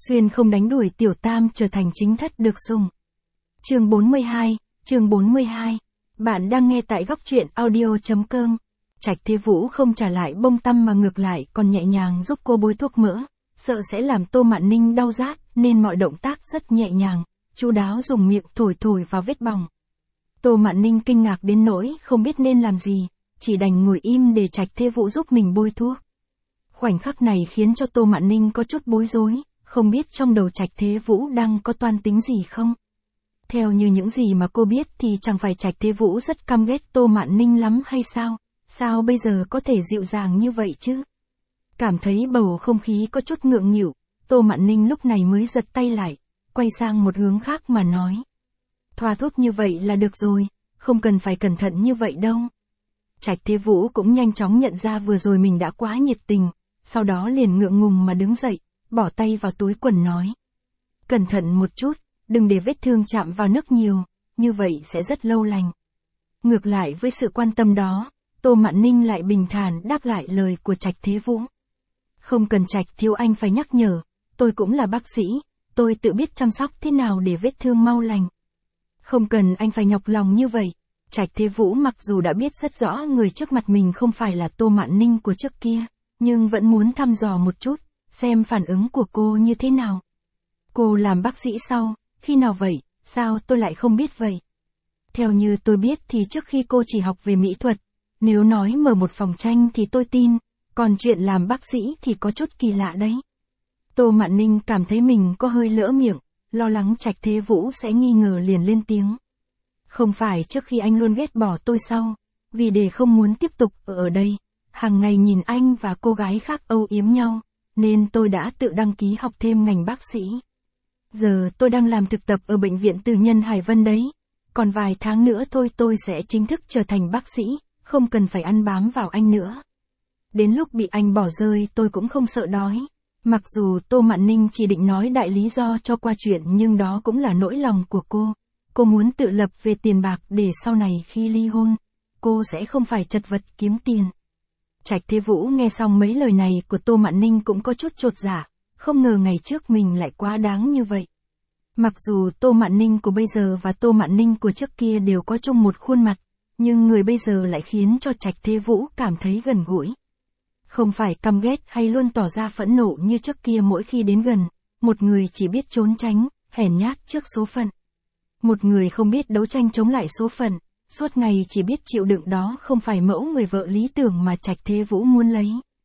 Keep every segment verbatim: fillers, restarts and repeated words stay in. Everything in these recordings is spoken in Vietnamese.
Xuyên không đánh đuổi tiểu tam trở thành chính thất được sủng. Chương bốn mươi hai, chương bốn mươi hai. Bạn đang nghe tại góc truyện audio chấm com. Trạch Thế Vũ không trả lại bông tăm mà ngược lại còn nhẹ nhàng giúp cô bôi thuốc mỡ, sợ sẽ làm Tô Mạn Ninh đau rát, nên mọi động tác rất nhẹ nhàng, chu đáo dùng miệng thổi thổi vào vết bỏng. Tô Mạn Ninh kinh ngạc đến nỗi không biết nên làm gì, chỉ đành ngồi im để Trạch Thế Vũ giúp mình bôi thuốc. Khoảnh khắc này khiến cho Tô Mạn Ninh có chút bối rối, không biết trong đầu Trạch Thế Vũ đang có toan tính gì không. Theo như những gì mà cô biết thì chẳng phải Trạch Thế Vũ rất căm ghét Tô Mạn Ninh lắm hay sao? Sao bây giờ có thể dịu dàng như vậy chứ? Cảm thấy bầu không khí có chút ngượng nghịu, Tô Mạn Ninh lúc này mới giật tay lại, quay sang một hướng khác mà nói. Thoa thuốc như vậy là được rồi, không cần phải cẩn thận như vậy đâu. Trạch Thế Vũ cũng nhanh chóng nhận ra vừa rồi mình đã quá nhiệt tình, sau đó liền ngượng ngùng mà đứng dậy, bỏ tay vào túi quần nói. Cẩn thận một chút, đừng để vết thương chạm vào nước nhiều, như vậy sẽ rất lâu lành. Ngược lại với sự quan tâm đó, Tô Mạn Ninh lại bình thản đáp lại lời của Trạch Thế Vũ. Không cần Trạch thiếu anh phải nhắc nhở, tôi cũng là bác sĩ, tôi tự biết chăm sóc thế nào để vết thương mau lành. Không cần anh phải nhọc lòng như vậy. Trạch Thế Vũ mặc dù đã biết rất rõ người trước mặt mình không phải là Tô Mạn Ninh của trước kia, nhưng vẫn muốn thăm dò một chút, xem phản ứng của cô như thế nào. Cô làm bác sĩ sao, khi nào vậy, sao tôi lại không biết vậy? Theo như tôi biết thì trước khi cô chỉ học về mỹ thuật, nếu nói mở một phòng tranh thì tôi tin, còn chuyện làm bác sĩ thì có chút kỳ lạ đấy. Tô Mạn Ninh cảm thấy mình có hơi lỡ miệng, lo lắng Trạch Thế Vũ sẽ nghi ngờ liền lên tiếng. Không phải trước khi anh luôn ghét bỏ tôi sao, vì để không muốn tiếp tục ở ở đây, hàng ngày nhìn anh và cô gái khác âu yếm nhau, nên tôi đã tự đăng ký học thêm ngành bác sĩ. Giờ tôi đang làm thực tập ở bệnh viện tư nhân Hải Vân đấy, còn vài tháng nữa thôi tôi sẽ chính thức trở thành bác sĩ, không cần phải ăn bám vào anh nữa. Đến lúc bị anh bỏ rơi tôi cũng không sợ đói. Mặc dù Tô Mạn Ninh chỉ định nói đại lý do cho qua chuyện nhưng đó cũng là nỗi lòng của cô. Cô muốn tự lập về tiền bạc để sau này khi ly hôn, cô sẽ không phải chật vật kiếm tiền. Trạch Thế Vũ nghe xong mấy lời này của Tô Mạn Ninh cũng có chút chột dạ, không ngờ ngày trước mình lại quá đáng như vậy. Mặc dù Tô Mạn Ninh của bây giờ và Tô Mạn Ninh của trước kia đều có chung một khuôn mặt, nhưng người bây giờ lại khiến cho Trạch Thế Vũ cảm thấy gần gũi. Không phải căm ghét hay luôn tỏ ra phẫn nộ như trước kia mỗi khi đến gần, một người chỉ biết trốn tránh, hèn nhát trước số phận. Một người không biết đấu tranh chống lại số phận, suốt ngày chỉ biết chịu đựng đó không phải mẫu người vợ lý tưởng mà Trạch Thế Vũ muốn lấy.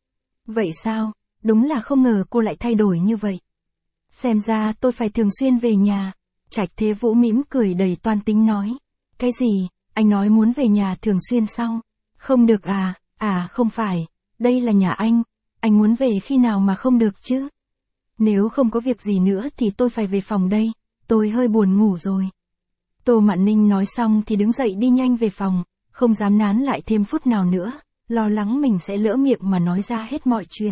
Vậy sao, đúng là không ngờ cô lại thay đổi như vậy. Xem ra tôi phải thường xuyên về nhà. Trạch Thế Vũ mỉm cười đầy toan tính nói. Cái gì, anh nói muốn về nhà thường xuyên sao? Không được à, à không phải, đây là nhà anh, anh muốn về khi nào mà không được chứ? Nếu không có việc gì nữa thì tôi phải về phòng đây, tôi hơi buồn ngủ rồi. Tô Mạn Ninh nói xong thì đứng dậy đi nhanh về phòng, không dám nán lại thêm phút nào nữa, lo lắng mình sẽ lỡ miệng mà nói ra hết mọi chuyện.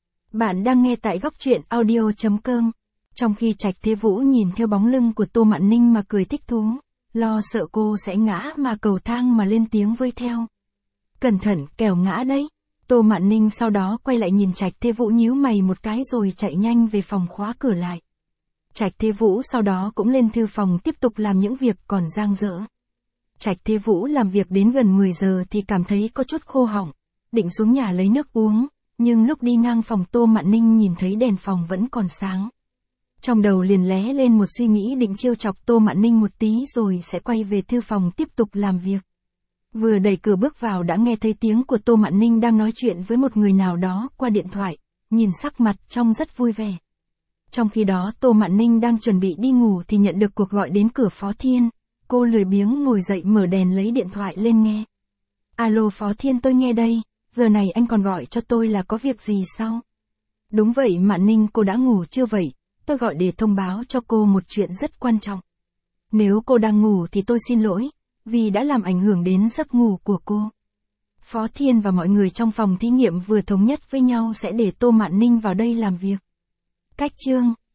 Bạn đang nghe tại góc truyện audio chấm com. Trong khi Trạch Thế Vũ nhìn theo bóng lưng của Tô Mạn Ninh mà cười thích thú, lo sợ cô sẽ ngã mà cầu thang mà lên tiếng với theo. Cẩn thận, kẻo ngã đấy. Tô Mạn Ninh sau đó quay lại nhìn Trạch Thế Vũ nhíu mày một cái rồi chạy nhanh về phòng khóa cửa lại. Trạch Thế Vũ sau đó cũng lên thư phòng tiếp tục làm những việc còn dang dở. Trạch Thế Vũ làm việc đến gần mười giờ thì cảm thấy có chút khô họng, định xuống nhà lấy nước uống, nhưng lúc đi ngang phòng Tô Mạn Ninh nhìn thấy đèn phòng vẫn còn sáng. Trong đầu liền lóe lên một suy nghĩ định trêu chọc Tô Mạn Ninh một tí rồi sẽ quay về thư phòng tiếp tục làm việc. Vừa đẩy cửa bước vào đã nghe thấy tiếng của Tô Mạn Ninh đang nói chuyện với một người nào đó qua điện thoại, nhìn sắc mặt trông rất vui vẻ. Trong khi đó Tô Mạn Ninh đang chuẩn bị đi ngủ thì nhận được cuộc gọi đến cửa Phó Thiên, cô lười biếng ngồi dậy mở đèn lấy điện thoại lên nghe. Alo Phó Thiên, tôi nghe đây, giờ này anh còn gọi cho tôi là có việc gì sao? Đúng vậy Mạn Ninh, cô đã ngủ chưa vậy? Tôi gọi để thông báo cho cô một chuyện rất quan trọng. Nếu cô đang ngủ thì tôi xin lỗi, vì đã làm ảnh hưởng đến giấc ngủ của cô. Phó Thiên và mọi người trong phòng thí nghiệm vừa thống nhất với nhau sẽ để Tô Mạn Ninh vào đây làm việc. Cách chương